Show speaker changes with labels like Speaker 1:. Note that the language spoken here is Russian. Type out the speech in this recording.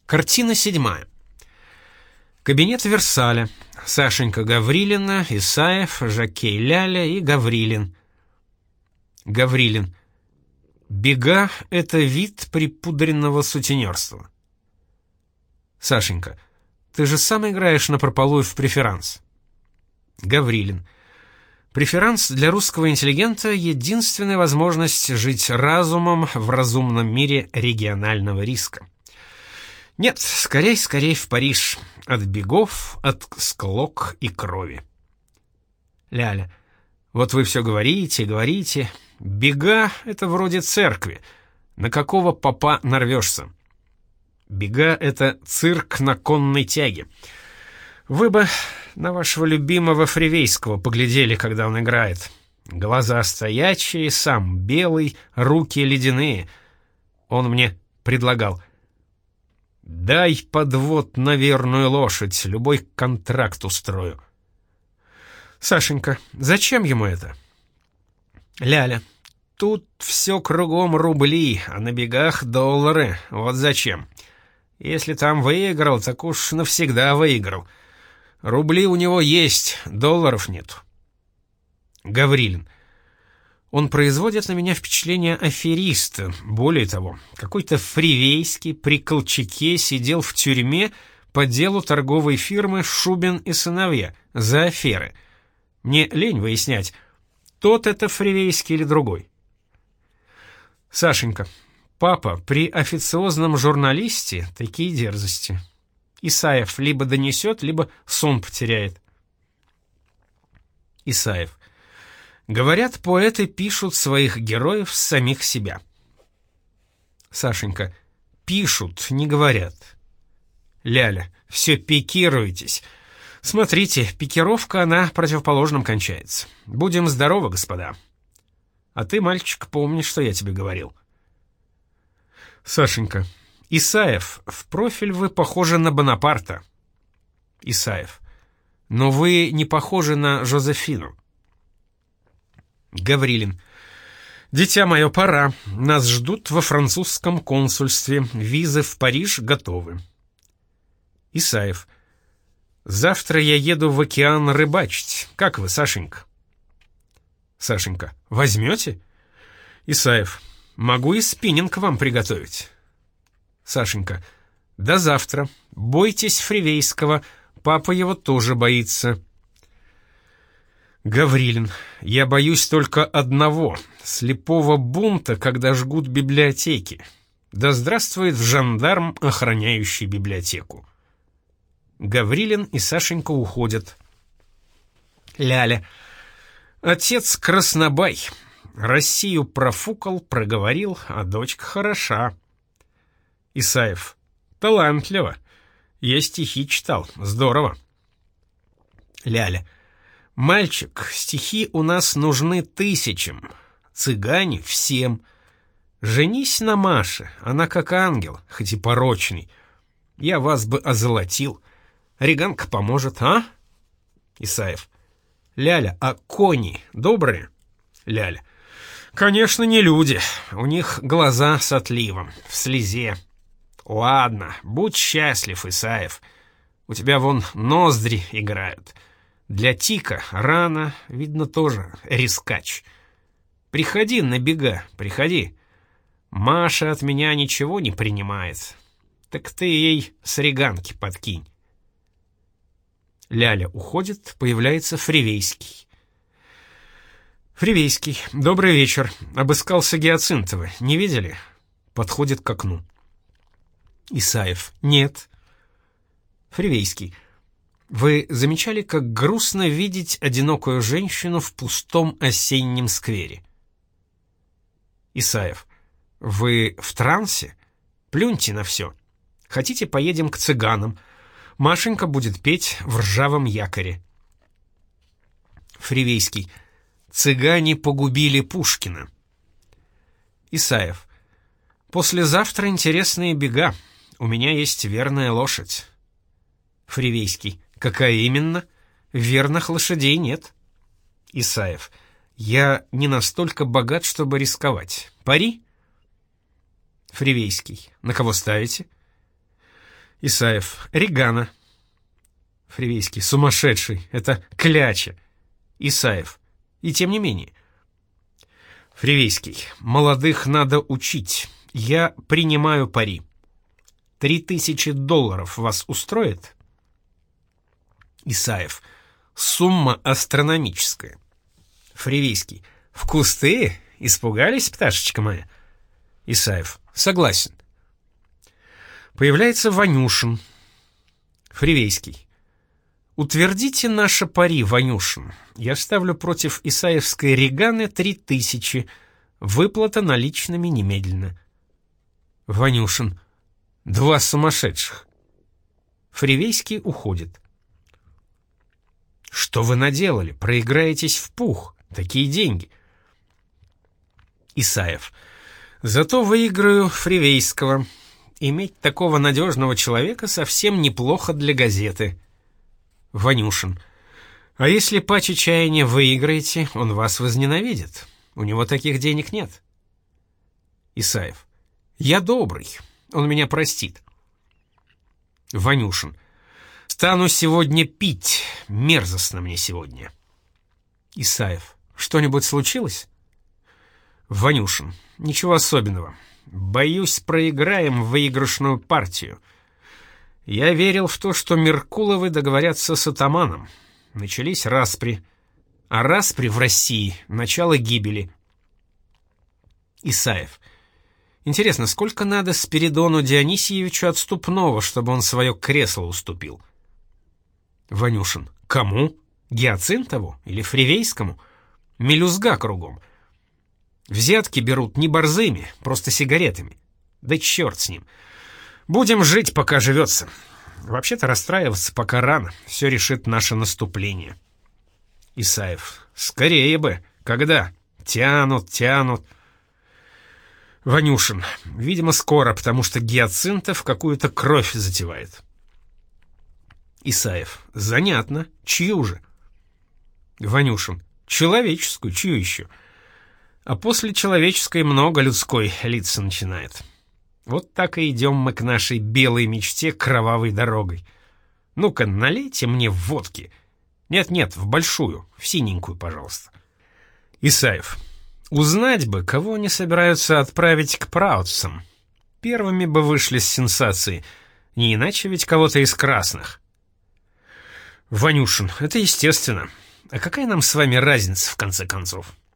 Speaker 1: Картина 7. Кабинет Версаля. Сашенька Гаврилина, Исаев, Жокей Ляля и Гаврилин. Гаврилин. Бега — это вид припудренного сутенерства. Сашенька. Ты же сам играешь напропалую в преферанс. Гаврилин. Преферанс для русского интеллигента — единственная возможность жить разумом в разумном мире регионального риска. Нет, скорей в Париж. От бегов, от склок и крови. Ляля. Вот вы все говорите. Бега — это вроде церкви. На какого попа нарвешься? Бега — это цирк на конной тяге. Вы бы на вашего любимого Фривейского поглядели, когда он играет. Глаза стоячие, сам белый, руки ледяные. Он мне предлагал: «Дай подвод на верную лошадь, любой контракт устрою». Сашенька, зачем ему это? Ляля. Тут все кругом рубли, а на бегах доллары. Вот зачем. Если там выиграл, так уж навсегда выиграл. Рубли у него есть, долларов нет. Гаврилин. Он производит на меня впечатление афериста. Более того, какой-то Фривейский при Колчаке сидел в тюрьме по делу торговой фирмы «Шубин и сыновья» за аферы. Мне лень выяснять, тот это Фривейский или другой. Сашенька. Папа, при официозном журналисте такие дерзости. Исаев либо донесет, либо сон потеряет. Исаев. Говорят, поэты пишут своих героев с самих себя. Сашенька. Пишут, не говорят. Ляля. Все пикируетесь. Смотрите, пикировка, она противоположным кончается. Будем здоровы, господа. А ты, мальчик, помни, что я тебе говорил. Сашенька. Исаев, в профиль вы похожи на Бонапарта. Исаев. Но вы не похожи на Жозефину. Гаврилин. Дитя мое, пора. Нас ждут во французском консульстве. Визы в Париж готовы. Исаев. Завтра я еду в океан рыбачить. Как вы, Сашенька? Сашенька. Возьмете? Исаев. Могу и спиннинг вам приготовить. Сашенька. До завтра. Бойтесь Фривейского. Папа его тоже боится. Гаврилин. Я боюсь только одного — слепого бунта, когда жгут библиотеки. Да здравствует жандарм, охраняющий библиотеку. Гаврилин и Сашенька уходят. Ляля. Отец краснобай. Россию профукал, проговорил, а дочка хороша. Исаев. Талантливо. Я стихи читал. Здорово. Ляля. Мальчик, стихи у нас нужны тысячам, цыгане — всем. Женись на Маше, она как ангел, хоть и порочный. Я вас бы озолотил. Реганка поможет, а? Исаев. Ляля, а кони добрые? Ляля. Конечно, не люди. У них глаза с отливом, в слезе. Ладно, будь счастлив, Исаев. У тебя вон ноздри играют. Для Тика рано, видно, тоже рискач. Приходи на бега, приходи. Маша от меня ничего не принимает. Так ты ей с реганки подкинь. Ляля уходит, появляется Фривейский. Фривейский. Добрый вечер. Обыскался Гиацинтова. Не видели? Подходит к окну. Исаев. Нет. Фривейский. Вы замечали, как грустно видеть одинокую женщину в пустом осеннем сквере? Исаев. Вы в трансе? Плюньте на все. Хотите, поедем к цыганам? Машенька будет петь в ржавом якоре. Фривейский. Цыгане погубили Пушкина. Исаев. Послезавтра интересные бега. У меня есть верная лошадь. Фривейский. Какая именно? Верных лошадей нет. Исаев. Я не настолько богат, чтобы рисковать. Пари? Фривейский. На кого ставите? Исаев. Регана. Фривейский. Сумасшедший. Это кляча. Исаев. И тем не менее. Фривейский. Молодых надо учить. Я принимаю пари. $3000 вас устроит? Исаев. Сумма астрономическая. Фривейский. В кусты? Испугались, пташечка моя? Исаев. Согласен. Появляется Ванюшин. Фривейский. Утвердите наше пари, Ванюшин. Я ставлю против исаевской Реганы 3000. Выплата наличными немедленно. Ванюшин. 2 сумасшедших. Фривейский уходит. Что вы наделали? Проиграетесь в пух. Такие деньги. Исаев. Зато выиграю Фривейского. Иметь такого надежного человека совсем неплохо для газеты. Ванюшин. А если по чаяния выиграете, он вас возненавидит. У него таких денег нет. Исаев. Я добрый. Он меня простит. Ванюшин. Стану сегодня пить. Мерзостно мне сегодня. Исаев. Что-нибудь случилось? Ванюшин. Ничего особенного. Боюсь, проиграем выигрышную партию. Я верил в то, что Меркуловы договорятся с атаманом. Начались распри. А распри в России — начало гибели. Исаев. Интересно, сколько надо Спиридону Дионисьевичу отступного, чтобы он свое кресло уступил? Ванюшин. Кому? Гиацинтову или Фривейскому? Мелюзга кругом. Взятки берут не борзыми, просто сигаретами. Да черт с ним. Будем жить, пока живется. Вообще-то расстраиваться пока рано. Все решит наше наступление. Исаев. Скорее бы. Когда? Тянут. Ванюшин. Видимо, скоро, потому что Гиацинтов какую-то кровь затевает. Исаев. Занятно. Чью же? Ванюшин. Человеческую. Чью еще? А после человеческой много людской литься начинает. Вот так и идем мы к нашей белой мечте кровавой дорогой. Ну-ка, налейте мне водки. Нет, в большую, в синенькую, пожалуйста. Исаев. Узнать бы, кого они собираются отправить к праотцам. Первыми бы вышли с сенсацией. Не иначе ведь кого-то из красных. Ванюшин. Это естественно. А какая нам с вами разница, в конце концов?